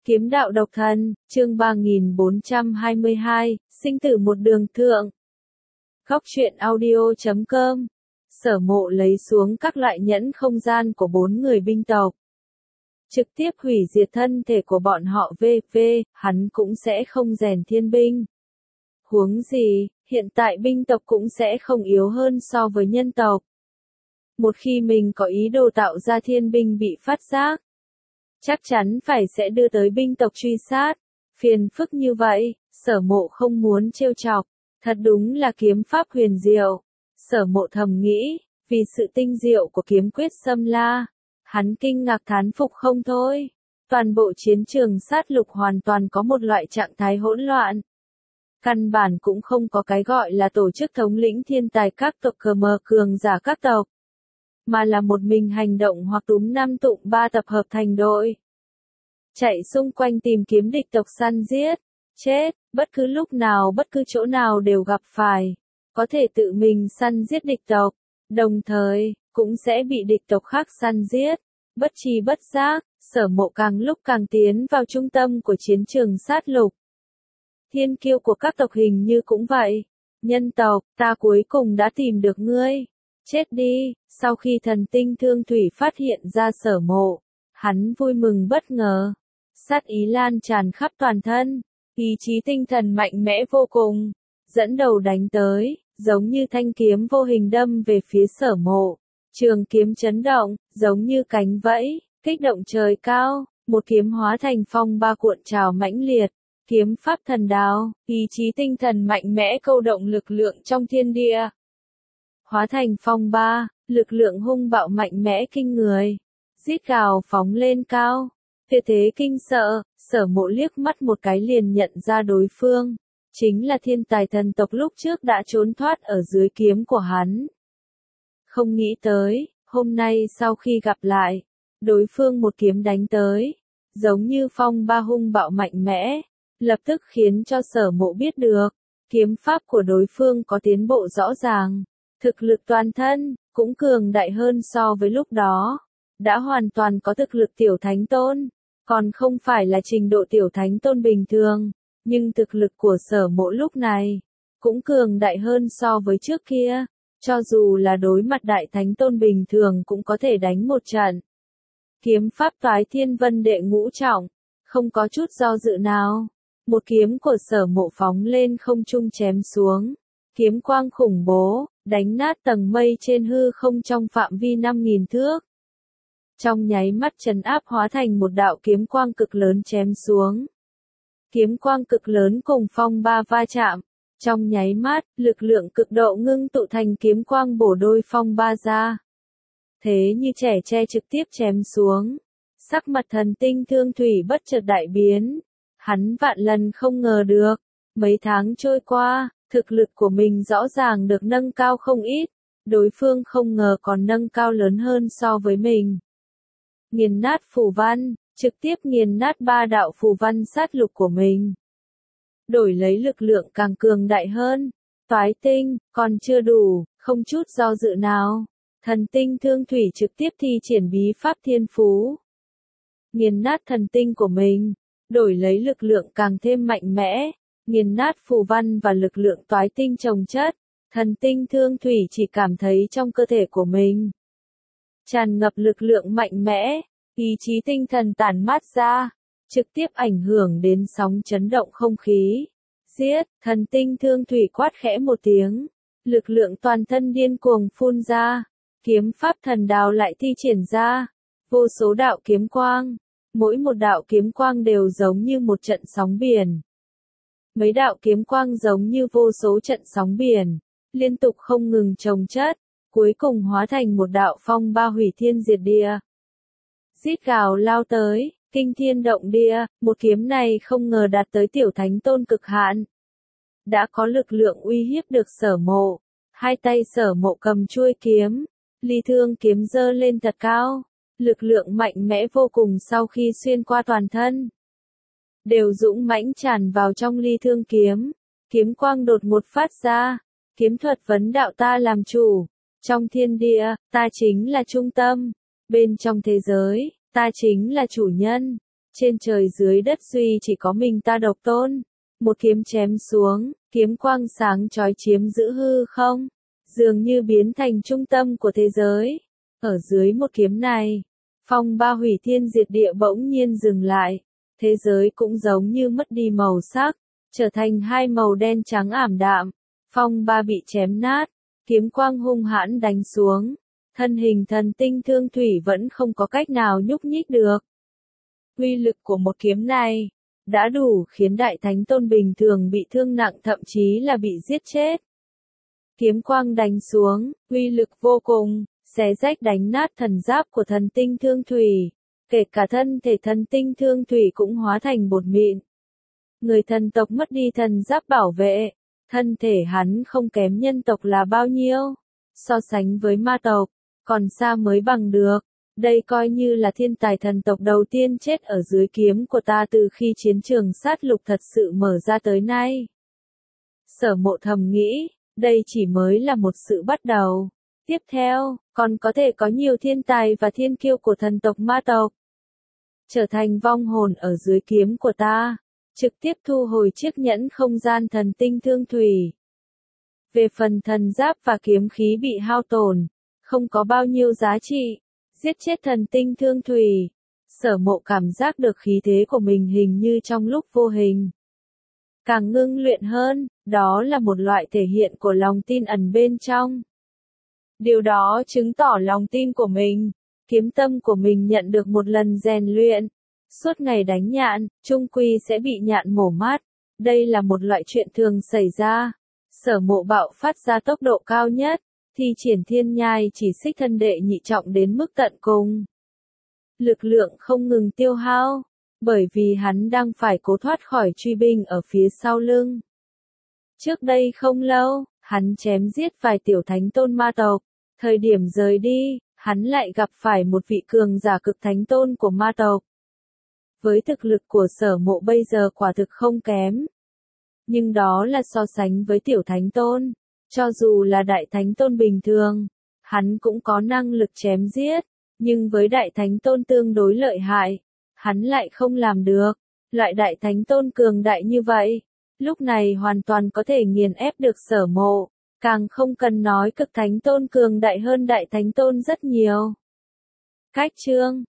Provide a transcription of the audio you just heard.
Kiếm đạo độc thần, chương 3422, sinh tử một đường thượng. Góc truyện audio.com. Sở Mộ lấy xuống các loại nhẫn không gian của 4 người binh tộc. Trực tiếp hủy diệt thân thể của bọn họ VV, hắn cũng sẽ không rèn thiên binh. Huống gì, hiện tại binh tộc cũng sẽ không yếu hơn so với nhân tộc. Một khi mình có ý đồ tạo ra thiên binh bị phát giác, chắc chắn phải sẽ đưa tới binh tộc truy sát. Phiền phức như vậy, Sở Mộ không muốn trêu chọc. Thật đúng là kiếm pháp huyền diệu. Sở Mộ thầm nghĩ, vì sự tinh diệu của kiếm quyết xâm la, hắn kinh ngạc thán phục không thôi. Toàn bộ chiến trường sát lục hoàn toàn có một loại trạng thái hỗn loạn. Căn bản cũng không có cái gọi là tổ chức thống lĩnh thiên tài các tộc cờ mờ cường giả các tộc, mà là một mình hành động hoặc túm năm tụng ba tập hợp thành đội. Chạy xung quanh tìm kiếm địch tộc săn giết, chết, bất cứ lúc nào bất cứ chỗ nào đều gặp phải. Có thể tự mình săn giết địch tộc, đồng thời, cũng sẽ bị địch tộc khác săn giết. Bất tri bất giác, Sở Mộ càng lúc càng tiến vào trung tâm của chiến trường sát lục. Thiên kiêu của các tộc hình như cũng vậy. Nhân tộc, ta cuối cùng đã tìm được ngươi. Chết đi. Sau khi thần tinh thương thủy phát hiện ra Sở Mộ, hắn vui mừng bất ngờ. Sát ý lan tràn khắp toàn thân, ý chí tinh thần mạnh mẽ vô cùng, dẫn đầu đánh tới, giống như thanh kiếm vô hình đâm về phía Sở Mộ. Trường kiếm chấn động, giống như cánh vẫy, kích động trời cao, một kiếm hóa thành phong ba cuộn trào mãnh liệt. Kiếm pháp thần đao, ý chí tinh thần mạnh mẽ câu động lực lượng trong thiên địa. Hóa thành phong ba, lực lượng hung bạo mạnh mẽ kinh người. Rít gào phóng lên cao. Tuyệt thế kinh sợ, Sở Mộ liếc mắt một cái liền nhận ra đối phương. Chính là thiên tài thần tộc lúc trước đã trốn thoát ở dưới kiếm của hắn. Không nghĩ tới, hôm nay sau khi gặp lại, đối phương một kiếm đánh tới. Giống như phong ba hung bạo mạnh mẽ. Lập tức khiến cho Sở Mộ biết được, kiếm pháp của đối phương có tiến bộ rõ ràng. Thực lực toàn thân, cũng cường đại hơn so với lúc đó. Đã hoàn toàn có thực lực tiểu thánh tôn. Còn không phải là trình độ tiểu thánh tôn bình thường. Nhưng thực lực của Sở Mộ lúc này, cũng cường đại hơn so với trước kia. Cho dù là đối mặt đại thánh tôn bình thường cũng có thể đánh một trận. Kiếm pháp Toái Thiên Vân đệ ngũ trọng, không có chút do dự nào. Một kiếm của Sở Mộ phóng lên không trung chém xuống. Kiếm quang khủng bố, đánh nát tầng mây trên hư không trong phạm vi 5.000 thước. Trong nháy mắt trấn áp hóa thành một đạo kiếm quang cực lớn chém xuống. Kiếm quang cực lớn cùng phong ba va chạm. Trong nháy mắt, lực lượng cực độ ngưng tụ thành kiếm quang bổ đôi phong ba ra. Thế như trẻ tre trực tiếp chém xuống. Sắc mặt thần tinh thương thủy bất chợt đại biến. Hắn vạn lần không ngờ được. Mấy tháng trôi qua, thực lực của mình rõ ràng được nâng cao không ít. Đối phương không ngờ còn nâng cao lớn hơn so với mình. Nghiền nát phù văn, trực tiếp nghiền nát 3 đạo phù văn sát lục của mình. Đổi lấy lực lượng càng cường đại hơn. Toái tinh, còn chưa đủ, không chút do dự nào. Thần tinh thương thủy trực tiếp thi triển bí pháp thiên phú. Nghiền nát thần tinh của mình. Đổi lấy lực lượng càng thêm mạnh mẽ, nghiền nát phù văn và lực lượng toái tinh chồng chất. Thần tinh thương thủy chỉ cảm thấy trong cơ thể của mình tràn ngập lực lượng mạnh mẽ, ý chí tinh thần tản mát ra, trực tiếp ảnh hưởng đến sóng chấn động không khí. Giết, thần tinh thương thủy quát khẽ một tiếng, lực lượng toàn thân điên cuồng phun ra, kiếm pháp thần đao lại thi triển ra, vô số đạo kiếm quang. Mỗi một đạo kiếm quang đều giống như một trận sóng biển. Mấy đạo kiếm quang giống như vô số trận sóng biển, liên tục không ngừng chồng chất, cuối cùng hóa thành một đạo phong ba hủy thiên diệt địa. Rít gào lao tới, kinh thiên động địa, một kiếm này không ngờ đạt tới tiểu thánh tôn cực hạn. Đã có lực lượng uy hiếp được Sở Mộ, hai tay Sở Mộ cầm chuôi kiếm, ly thương kiếm giơ lên thật cao. Lực lượng mạnh mẽ vô cùng sau khi xuyên qua toàn thân. Đều dũng mãnh tràn vào trong ly thương kiếm. Kiếm quang đột ngột phát ra. Kiếm thuật vấn đạo ta làm chủ. Trong thiên địa, ta chính là trung tâm. Bên trong thế giới, ta chính là chủ nhân. Trên trời dưới đất duy chỉ có mình ta độc tôn. Một kiếm chém xuống, kiếm quang sáng chói chiếm giữ hư không, dường như biến thành trung tâm của thế giới. Ở dưới một kiếm này, phong ba hủy thiên diệt địa bỗng nhiên dừng lại, thế giới cũng giống như mất đi màu sắc, trở thành hai màu đen trắng ảm đạm. Phong ba bị chém nát, kiếm quang hung hãn đánh xuống, thân hình thần tinh Thương Thủy vẫn không có cách nào nhúc nhích được. Uy lực của một kiếm này đã đủ khiến Đại Thánh Tôn bình thường bị thương nặng, thậm chí là bị giết chết. Kiếm quang đánh xuống, uy lực vô cùng, xé rách đánh nát thần giáp của thần tinh Thương Thủy, kể cả thân thể thần tinh Thương Thủy cũng hóa thành bột mịn. Người thần tộc mất đi thần giáp bảo vệ, thân thể hắn không kém nhân tộc là bao nhiêu, so sánh với ma tộc, còn xa mới bằng được. Đây coi như là thiên tài thần tộc đầu tiên chết ở dưới kiếm của ta từ khi chiến trường sát lục thật sự mở ra tới nay. Sở Mộ thầm nghĩ, đây chỉ mới là một sự bắt đầu. Tiếp theo, còn có thể có nhiều thiên tài và thiên kiêu của thần tộc ma tộc trở thành vong hồn ở dưới kiếm của ta, trực tiếp thu hồi chiếc nhẫn không gian thần tinh Thương Thủy. Về phần thần giáp và kiếm khí bị hao tổn, không có bao nhiêu giá trị. Giết chết thần tinh Thương Thủy, Sở Mộ cảm giác được khí thế của mình hình như trong lúc vô hình càng ngưng luyện hơn, đó là một loại thể hiện của lòng tin ẩn bên trong. Điều đó chứng tỏ lòng tin của mình, kiếm tâm của mình nhận được một lần rèn luyện. Suốt ngày đánh nhạn, chung quy sẽ bị nhạn mổ mắt. Đây là một loại chuyện thường xảy ra. Sở Mộ bạo phát ra tốc độ cao nhất, thi triển thiên nhai chỉ xích thân đệ nhị trọng đến mức tận cùng. Lực lượng không ngừng tiêu hao, bởi vì hắn đang phải cố thoát khỏi truy binh ở phía sau lưng. Trước đây không lâu, hắn chém giết vài tiểu thánh tôn ma tộc. Thời điểm rời đi, hắn lại gặp phải một vị cường giả cực thánh tôn của ma tộc. Với thực lực của Sở Mộ bây giờ quả thực không kém. Nhưng đó là so sánh với tiểu thánh tôn. Cho dù là đại thánh tôn bình thường, hắn cũng có năng lực chém giết, nhưng với đại thánh tôn tương đối lợi hại, hắn lại không làm được. Loại đại thánh tôn cường đại như vậy, lúc này hoàn toàn có thể nghiền ép được Sở Mộ, càng không cần nói cực thánh tôn cường đại hơn đại thánh tôn rất nhiều. Cách chương